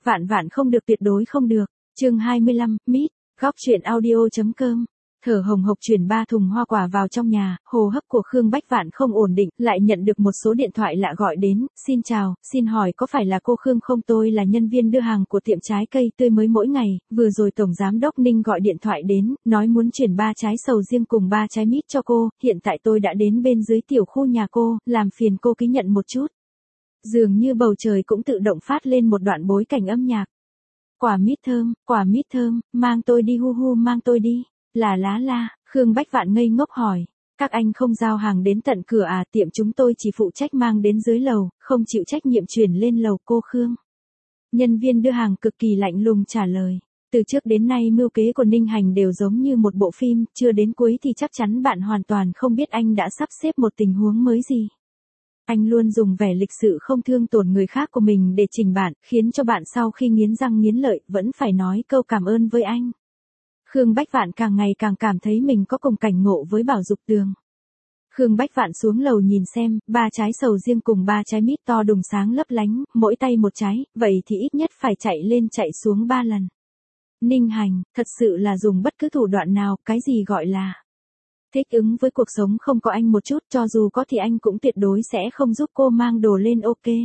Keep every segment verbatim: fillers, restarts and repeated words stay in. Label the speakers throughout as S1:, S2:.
S1: Vạn vạn không được, tuyệt đối không được. Chương hai mươi lăm, Mít, góc truyện audio.com. Thở hồng hộc chuyển ba thùng hoa quả vào trong nhà, hô hấp của Khương Bách Vạn không ổn định, lại nhận được một số điện thoại lạ gọi đến. Xin chào, xin hỏi có phải là cô Khương không? Tôi là nhân viên đưa hàng của tiệm trái cây tươi mới mỗi ngày, vừa rồi Tổng Giám đốc Ninh gọi điện thoại đến, nói muốn chuyển ba trái sầu riêng cùng ba trái mít cho cô, hiện tại tôi đã đến bên dưới tiểu khu nhà cô, làm phiền cô ký nhận một chút. Dường như bầu trời cũng tự động phát lên một đoạn bối cảnh âm nhạc. Quả mít thơm, quả mít thơm, mang tôi đi hu hu, mang tôi đi. Là lá la, Khương Bách Vạn ngây ngốc hỏi, các anh không giao hàng đến tận cửa à? Tiệm chúng tôi chỉ phụ trách mang đến dưới lầu, không chịu trách nhiệm chuyển lên lầu cô Khương. Nhân viên đưa hàng cực kỳ lạnh lùng trả lời, từ trước đến nay mưu kế của Ninh Hành đều giống như một bộ phim, chưa đến cuối thì chắc chắn bạn hoàn toàn không biết anh đã sắp xếp một tình huống mới gì. Anh luôn dùng vẻ lịch sự không thương tổn người khác của mình để trình bạn, khiến cho bạn sau khi nghiến răng nghiến lợi vẫn phải nói câu cảm ơn với anh. Khương Bách Vạn càng ngày càng cảm thấy mình có cùng cảnh ngộ với Bảo Dục Tường. Khương Bách Vạn xuống lầu nhìn xem, ba trái sầu riêng cùng ba trái mít to đùng sáng lấp lánh, mỗi tay một trái, vậy thì ít nhất phải chạy lên chạy xuống ba lần. Ninh Hành, thật sự là dùng bất cứ thủ đoạn nào, cái gì gọi là thích ứng với cuộc sống không có anh một chút, cho dù có thì anh cũng tuyệt đối sẽ không giúp cô mang đồ lên, ok.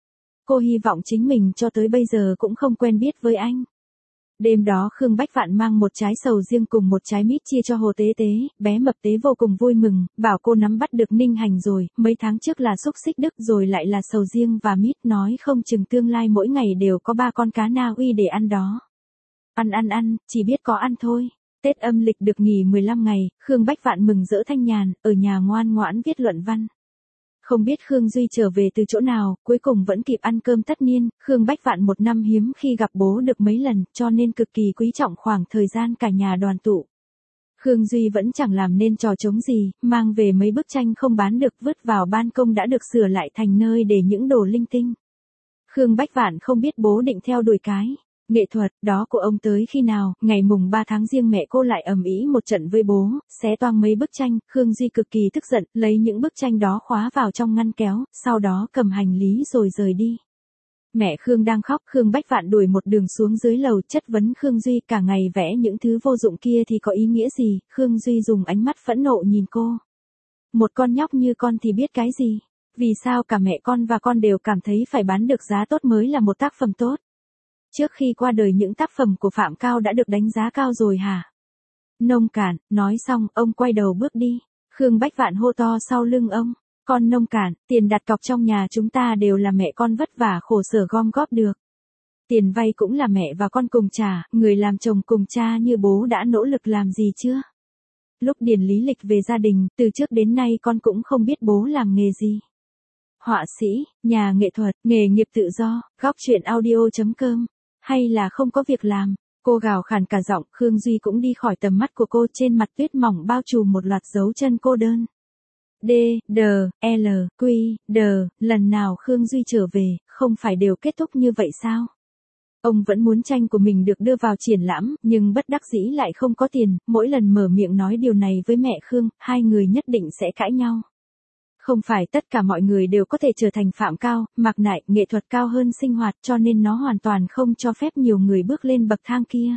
S1: Cô hy vọng chính mình cho tới bây giờ cũng không quen biết với anh. Đêm đó Khương Bách Vạn mang một trái sầu riêng cùng một trái mít chia cho Hồ Tế Tế, bé mập tế vô cùng vui mừng, bảo cô nắm bắt được Ninh Hành rồi, mấy tháng trước là xúc xích Đức rồi lại là sầu riêng và mít, nói không chừng tương lai mỗi ngày đều có ba con cá Na Uy để ăn đó. Ăn ăn ăn, chỉ biết có ăn thôi. Tết âm lịch được nghỉ mười lăm ngày, Khương Bách Vạn mừng rỡ thanh nhàn, ở nhà ngoan ngoãn viết luận văn. Không biết Khương Duy trở về từ chỗ nào, cuối cùng vẫn kịp ăn cơm tất niên, Khương Bách Vạn một năm hiếm khi gặp bố được mấy lần, cho nên cực kỳ quý trọng khoảng thời gian cả nhà đoàn tụ. Khương Duy vẫn chẳng làm nên trò trống gì, mang về mấy bức tranh không bán được vứt vào ban công đã được sửa lại thành nơi để những đồ linh tinh. Khương Bách Vạn không biết bố định theo đuổi cái nghệ thuật đó của ông tới khi nào, ngày mùng ba tháng Giêng mẹ cô lại ầm ĩ một trận với bố, xé toang mấy bức tranh, Khương Duy cực kỳ tức giận, lấy những bức tranh đó khóa vào trong ngăn kéo, sau đó cầm hành lý rồi rời đi. Mẹ Khương đang khóc, Khương Bách Vạn đuổi một đường xuống dưới lầu chất vấn Khương Duy, cả ngày vẽ những thứ vô dụng kia thì có ý nghĩa gì? Khương Duy dùng ánh mắt phẫn nộ nhìn cô. Một con nhóc như con thì biết cái gì? Vì sao cả mẹ con và con đều cảm thấy phải bán được giá tốt mới là một tác phẩm tốt? Trước khi qua đời những tác phẩm của Phạm Cao đã được đánh giá cao rồi hả? Nông cạn, nói xong, ông quay đầu bước đi. Khương Bách Vạn hô to sau lưng ông. Con nông cạn, tiền đặt cọc trong nhà chúng ta đều là mẹ con vất vả khổ sở gom góp được. Tiền vay cũng là mẹ và con cùng trả, người làm chồng cùng cha như bố đã nỗ lực làm gì chưa? Lúc điền lý lịch về gia đình, từ trước đến nay con cũng không biết bố làm nghề gì. Họa sĩ, nhà nghệ thuật, nghề nghiệp tự do, góc truyện audio.com. Hay là không có việc làm, cô gào khàn cả giọng, Khương Duy cũng đi khỏi tầm mắt của cô, trên mặt tuyết mỏng bao trùm một loạt dấu chân cô đơn. D, D, L, Q, D, lần nào Khương Duy trở về, không phải đều kết thúc như vậy sao? Ông vẫn muốn tranh của mình được đưa vào triển lãm, nhưng bất đắc dĩ lại không có tiền, mỗi lần mở miệng nói điều này với mẹ Khương, hai người nhất định sẽ cãi nhau. Không phải tất cả mọi người đều có thể trở thành Phạm Cao, mặc nại, nghệ thuật cao hơn sinh hoạt, cho nên nó hoàn toàn không cho phép nhiều người bước lên bậc thang kia.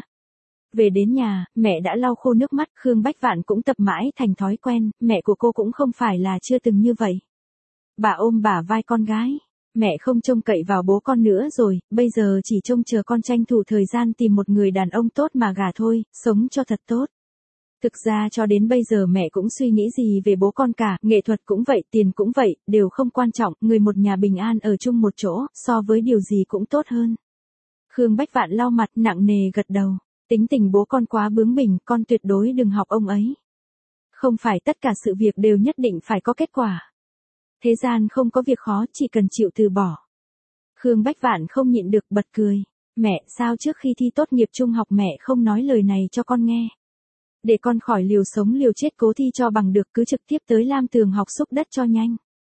S1: Về đến nhà, mẹ đã lau khô nước mắt, Khương Bách Vạn cũng tập mãi thành thói quen, mẹ của cô cũng không phải là chưa từng như vậy. Bà ôm bả vai con gái, mẹ không trông cậy vào bố con nữa rồi, bây giờ chỉ trông chờ con tranh thủ thời gian tìm một người đàn ông tốt mà gả thôi, sống cho thật tốt. Thực ra cho đến bây giờ mẹ cũng suy nghĩ gì về bố con cả, nghệ thuật cũng vậy, tiền cũng vậy, đều không quan trọng, người một nhà bình an ở chung một chỗ, so với điều gì cũng tốt hơn. Khương Bách Vạn lau mặt nặng nề gật đầu, tính tình bố con quá bướng bỉnh, con tuyệt đối đừng học ông ấy. Không phải tất cả sự việc đều nhất định phải có kết quả. Thế gian không có việc khó, chỉ cần chịu từ bỏ. Khương Bách Vạn không nhịn được bật cười, mẹ, sao trước khi thi tốt nghiệp trung học mẹ không nói lời này cho con nghe? Để con khỏi liều sống liều chết cố thi cho bằng được, cứ trực tiếp tới Lam Tường học xúc đất cho nhanh.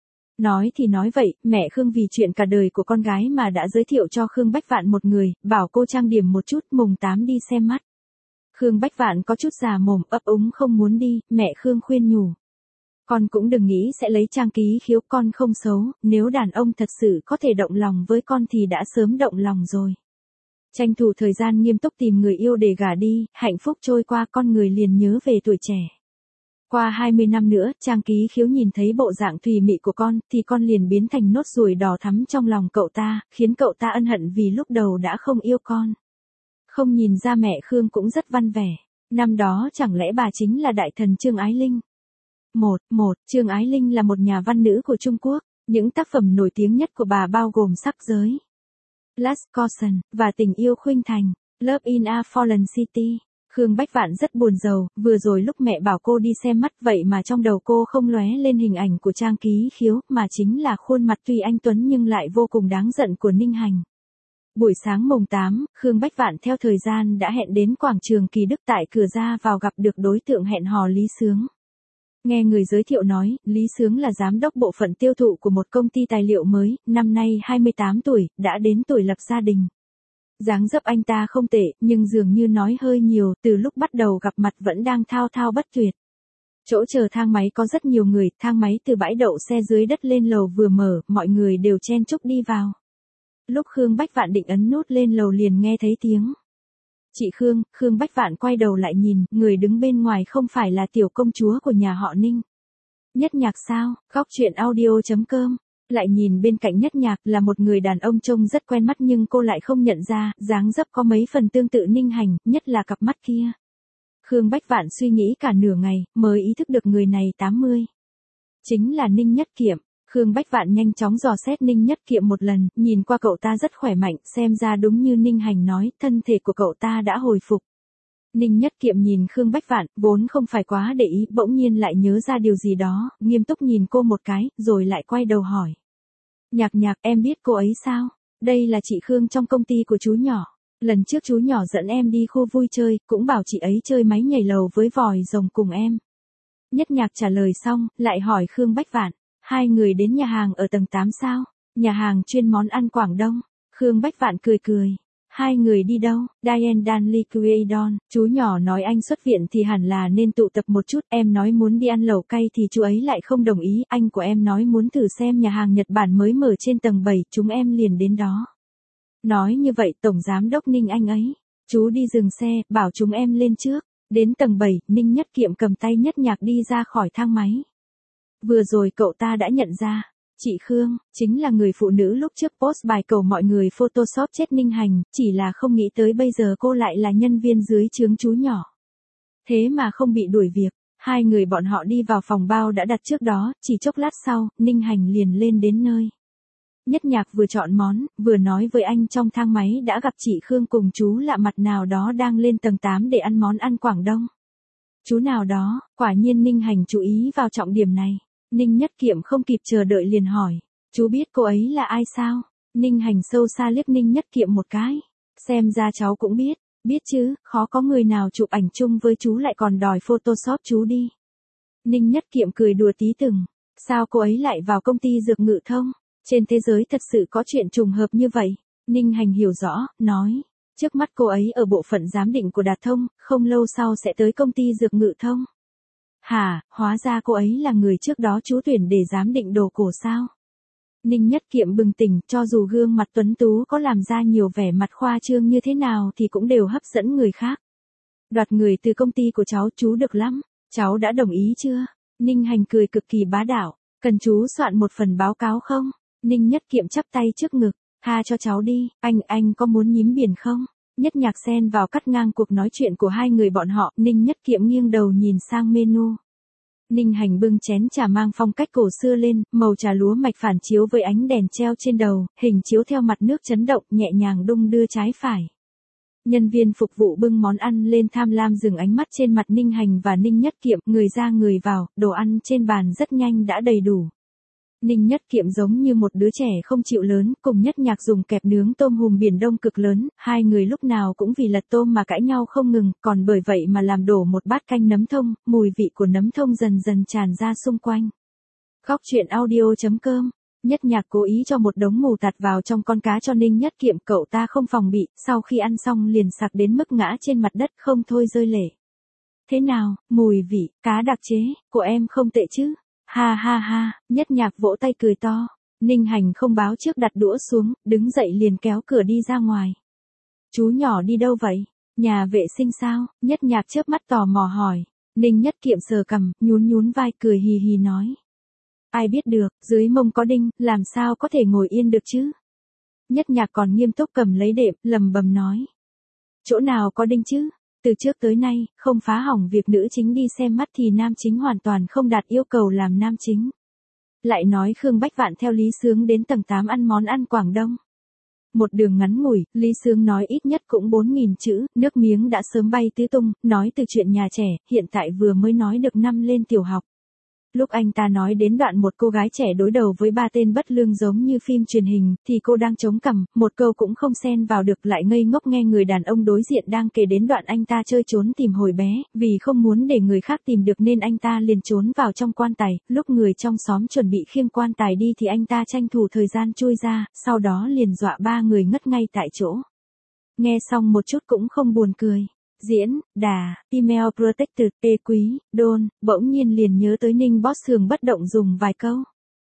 S1: Nói thì nói vậy, mẹ Khương vì chuyện cả đời của con gái mà đã giới thiệu cho Khương Bách Vạn một người, bảo cô trang điểm một chút, mùng tám đi xem mắt. Khương Bách Vạn có chút già mồm, ấp úng không muốn đi, mẹ Khương khuyên nhủ. Con cũng đừng nghĩ sẽ lấy trang ký khiếu, con không xấu, nếu đàn ông thật sự có thể động lòng với con thì đã sớm động lòng rồi. Tranh thủ thời gian nghiêm túc tìm người yêu để gả đi, hạnh phúc trôi qua con người liền nhớ về tuổi trẻ. Qua hai mươi năm nữa, Trang Ký Khiếu nhìn thấy bộ dạng thùy mị của con, thì con liền biến thành nốt ruồi đỏ thắm trong lòng cậu ta, khiến cậu ta ân hận vì lúc đầu đã không yêu con. Không nhìn ra mẹ Khương cũng rất văn vẻ. Năm đó chẳng lẽ bà chính là đại thần Trương Ái Linh? Một, một, Trương Ái Linh là một nhà văn nữ của Trung Quốc. Những tác phẩm nổi tiếng nhất của bà bao gồm Sắc Giới, Last Caution, và Tình Yêu Khuynh Thành, Love in a Fallen City. Khương Bách Vạn rất buồn rầu, vừa rồi lúc mẹ bảo cô đi xem mắt vậy mà trong đầu cô không lóe lên hình ảnh của Trang Ký Khiếu, mà chính là khuôn mặt tuy anh tuấn nhưng lại vô cùng đáng giận của Ninh Hành. Buổi sáng mùng tám, Khương Bách Vạn theo thời gian đã hẹn đến quảng trường Kỳ Đức, tại cửa ra vào gặp được đối tượng hẹn hò Lý Sướng. Nghe người giới thiệu nói, Lý Sướng là giám đốc bộ phận tiêu thụ của một công ty tài liệu mới, năm nay hai mươi tám tuổi, đã đến tuổi lập gia đình. Dáng dấp anh ta không tệ, nhưng dường như nói hơi nhiều, từ lúc bắt đầu gặp mặt vẫn đang thao thao bất tuyệt. Chỗ chờ thang máy có rất nhiều người, thang máy từ bãi đậu xe dưới đất lên lầu vừa mở, mọi người đều chen chúc đi vào. Lúc Khương Bách Vạn định ấn nút lên lầu liền nghe thấy tiếng. Chị Khương, Khương Bách Vạn quay đầu lại nhìn, người đứng bên ngoài không phải là tiểu công chúa của nhà họ Ninh. Nhất Nhạc sao? Góc truyện audio chấm com. Lại nhìn bên cạnh Nhất Nhạc là một người đàn ông trông rất quen mắt nhưng cô lại không nhận ra, dáng dấp có mấy phần tương tự Ninh Hành, nhất là cặp mắt kia. Khương Bách Vạn suy nghĩ cả nửa ngày, mới ý thức được người này tám mươi. Chính là Ninh Nhất Kiệm. Khương Bách Vạn nhanh chóng dò xét Ninh Nhất Kiệm một lần, nhìn qua cậu ta rất khỏe mạnh, xem ra đúng như Ninh Hành nói, thân thể của cậu ta đã hồi phục. Ninh Nhất Kiệm nhìn Khương Bách Vạn, vốn không phải quá để ý, bỗng nhiên lại nhớ ra điều gì đó, nghiêm túc nhìn cô một cái, rồi lại quay đầu hỏi. Nhạc Nhạc, em biết cô ấy sao? Đây là chị Khương trong công ty của chú nhỏ. Lần trước chú nhỏ dẫn em đi khu vui chơi, cũng bảo chị ấy chơi máy nhảy lầu với vòi rồng cùng em. Nhất Nhạc trả lời xong, lại hỏi Khương Bách Vạn. Hai người đến nhà hàng ở tầng tám sao? Nhà hàng chuyên món ăn Quảng Đông. Khương Bách Vạn cười cười. Hai người đi đâu? Diane Danley Quaidon, chú nhỏ nói anh xuất viện thì hẳn là nên tụ tập một chút, em nói muốn đi ăn lẩu cay thì chú ấy lại không đồng ý, anh của em nói muốn thử xem nhà hàng Nhật Bản mới mở trên tầng bảy, chúng em liền đến đó. Nói như vậy Tổng Giám đốc Ninh anh ấy, chú đi dừng xe, bảo chúng em lên trước. Đến tầng bảy, Ninh Nhất Kiệm cầm tay Nhất Nhạc đi ra khỏi thang máy. Vừa rồi cậu ta đã nhận ra, chị Khương, chính là người phụ nữ lúc trước post bài cầu mọi người photoshop chết Ninh Hành, chỉ là không nghĩ tới bây giờ cô lại là nhân viên dưới trướng chú nhỏ. Thế mà không bị đuổi việc, hai người bọn họ đi vào phòng bao đã đặt trước đó, chỉ chốc lát sau, Ninh Hành liền lên đến nơi. Nhất Nhạc vừa chọn món, vừa nói với anh trong thang máy đã gặp chị Khương cùng chú lạ mặt nào đó đang lên tầng tám để ăn món ăn Quảng Đông. Chú nào đó, quả nhiên Ninh Hành chú ý vào trọng điểm này. Ninh Nhất Kiệm không kịp chờ đợi liền hỏi, chú biết cô ấy là ai sao? Ninh Hành sâu xa liếc Ninh Nhất Kiệm một cái, xem ra cháu cũng biết, biết chứ, khó có người nào chụp ảnh chung với chú lại còn đòi photoshop chú đi. Ninh Nhất Kiệm cười đùa tí từng, sao cô ấy lại vào công ty dược ngự thông? Trên thế giới thật sự có chuyện trùng hợp như vậy? Ninh Hành hiểu rõ, nói, trước mắt cô ấy ở bộ phận giám định của Đạt Thông, không lâu sau sẽ tới công ty dược ngự thông. Hả, hóa ra cô ấy là người trước đó chú tuyển để giám định đồ cổ sao? Ninh Nhất Kiệm bừng tỉnh, cho dù gương mặt tuấn tú có làm ra nhiều vẻ mặt khoa trương như thế nào thì cũng đều hấp dẫn người khác. Đoạt người từ công ty của cháu chú được lắm, cháu đã đồng ý chưa? Ninh Hành cười cực kỳ bá đạo, cần chú soạn một phần báo cáo không? Ninh Nhất Kiệm chắp tay trước ngực, tha cho cháu đi, anh, anh có muốn nhím biển không? Nhất Nhạc xen vào cắt ngang cuộc nói chuyện của hai người bọn họ, Ninh Nhất Kiệm nghiêng đầu nhìn sang menu. Ninh Hành bưng chén trà mang phong cách cổ xưa lên, màu trà lúa mạch phản chiếu với ánh đèn treo trên đầu, hình chiếu theo mặt nước chấn động, nhẹ nhàng đung đưa trái phải. Nhân viên phục vụ bưng món ăn lên tham lam dừng ánh mắt trên mặt Ninh Hành và Ninh Nhất Kiệm, người ra người vào, đồ ăn trên bàn rất nhanh đã đầy đủ. Ninh Nhất Kiệm giống như một đứa trẻ không chịu lớn, cùng Nhất Nhạc dùng kẹp nướng tôm hùm biển Đông cực lớn, hai người lúc nào cũng vì lật tôm mà cãi nhau không ngừng, còn bởi vậy mà làm đổ một bát canh nấm thông, mùi vị của nấm thông dần dần tràn ra xung quanh. Góc truyện audio chấm com. Nhất Nhạc cố ý cho một đống mù tạt vào trong con cá cho Ninh Nhất Kiệm, cậu ta không phòng bị, sau khi ăn xong liền sặc đến mức ngã trên mặt đất không thôi rơi lệ. Thế nào, mùi vị, cá đặc chế, của em không tệ chứ? Ha ha ha, Nhất Nhạc vỗ tay cười to. Ninh Hành không báo trước đặt đũa xuống, đứng dậy liền kéo cửa đi ra ngoài. Chú nhỏ đi đâu vậy? Nhà vệ sinh sao? Nhất Nhạc chớp mắt tò mò hỏi. Ninh Nhất Kiệm sờ cằm, nhún nhún vai cười hì hì nói. Ai biết được, dưới mông có đinh, làm sao có thể ngồi yên được chứ? Nhất Nhạc còn nghiêm túc cầm lấy đệm, lầm bầm nói. Chỗ nào có đinh chứ? Từ trước tới nay, không phá hỏng việc nữ chính đi xem mắt thì nam chính hoàn toàn không đạt yêu cầu làm nam chính. Lại nói Khương Bách Vạn theo Lý Sướng đến tầng tám ăn món ăn Quảng Đông. Một đường ngắn ngủi, Lý Sướng nói ít nhất cũng bốn nghìn chữ, nước miếng đã sớm bay tứ tung, nói từ chuyện nhà trẻ, hiện tại vừa mới nói được năm lên tiểu học. Lúc anh ta nói đến đoạn một cô gái trẻ đối đầu với ba tên bất lương giống như phim truyền hình, thì cô đang chống cằm, một câu cũng không xen vào được, lại ngây ngốc nghe người đàn ông đối diện đang kể đến đoạn anh ta chơi trốn tìm hồi bé, vì không muốn để người khác tìm được nên anh ta liền trốn vào trong quan tài, lúc người trong xóm chuẩn bị khiêng quan tài đi thì anh ta tranh thủ thời gian chui ra, sau đó liền dọa ba người ngất ngay tại chỗ. Nghe xong một chút cũng không buồn cười. Diễn, đà, email protected, ê quý, đôn, bỗng nhiên liền nhớ tới Ninh Boss thường bất động dùng vài câu.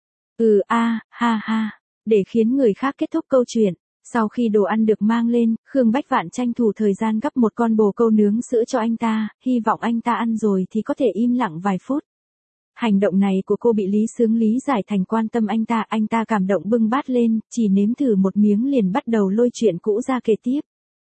S1: Ừ a, ha ha, để khiến người khác kết thúc câu chuyện. Sau khi đồ ăn được mang lên, Khương Bách Vạn tranh thủ thời gian gắp một con bồ câu nướng sữa cho anh ta, hy vọng anh ta ăn rồi thì có thể im lặng vài phút. Hành động này của cô bị Lý Sướng lý giải thành quan tâm anh ta, anh ta cảm động bưng bát lên, chỉ nếm thử một miếng liền bắt đầu lôi chuyện cũ ra kể tiếp.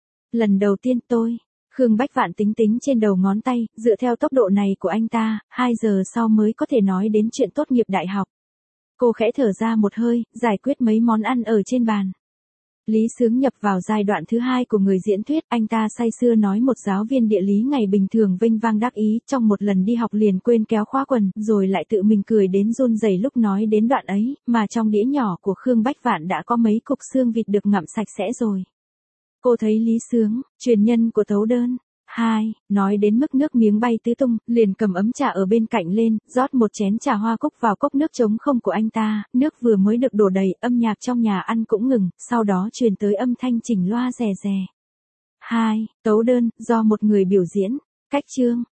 S1: Lần đầu tiên tôi... Khương Bách Vạn tính tính trên đầu ngón tay, dựa theo tốc độ này của anh ta, hai giờ sau mới có thể nói đến chuyện tốt nghiệp đại học. Cô khẽ thở ra một hơi, giải quyết mấy món ăn ở trên bàn. Lý Sướng nhập vào giai đoạn thứ hai của người diễn thuyết, anh ta say sưa nói một giáo viên địa lý ngày bình thường vinh vang đắc ý, trong một lần đi học liền quên kéo khóa quần, rồi lại tự mình cười đến run rẩy lúc nói đến đoạn ấy, mà trong đĩa nhỏ của Khương Bách Vạn đã có mấy cục xương vịt được ngậm sạch sẽ rồi. Cô thấy Lý Sướng, truyền nhân của Tấu Đơn. Hai, nói đến mức nước miếng bay tứ tung, liền cầm ấm trà ở bên cạnh lên, rót một chén trà hoa cúc vào cốc nước trống không của anh ta, nước vừa mới được đổ đầy, âm nhạc trong nhà ăn cũng ngừng, sau đó truyền tới âm thanh chỉnh loa rè rè. Hai, Tấu Đơn, do một người biểu diễn. Cách chương,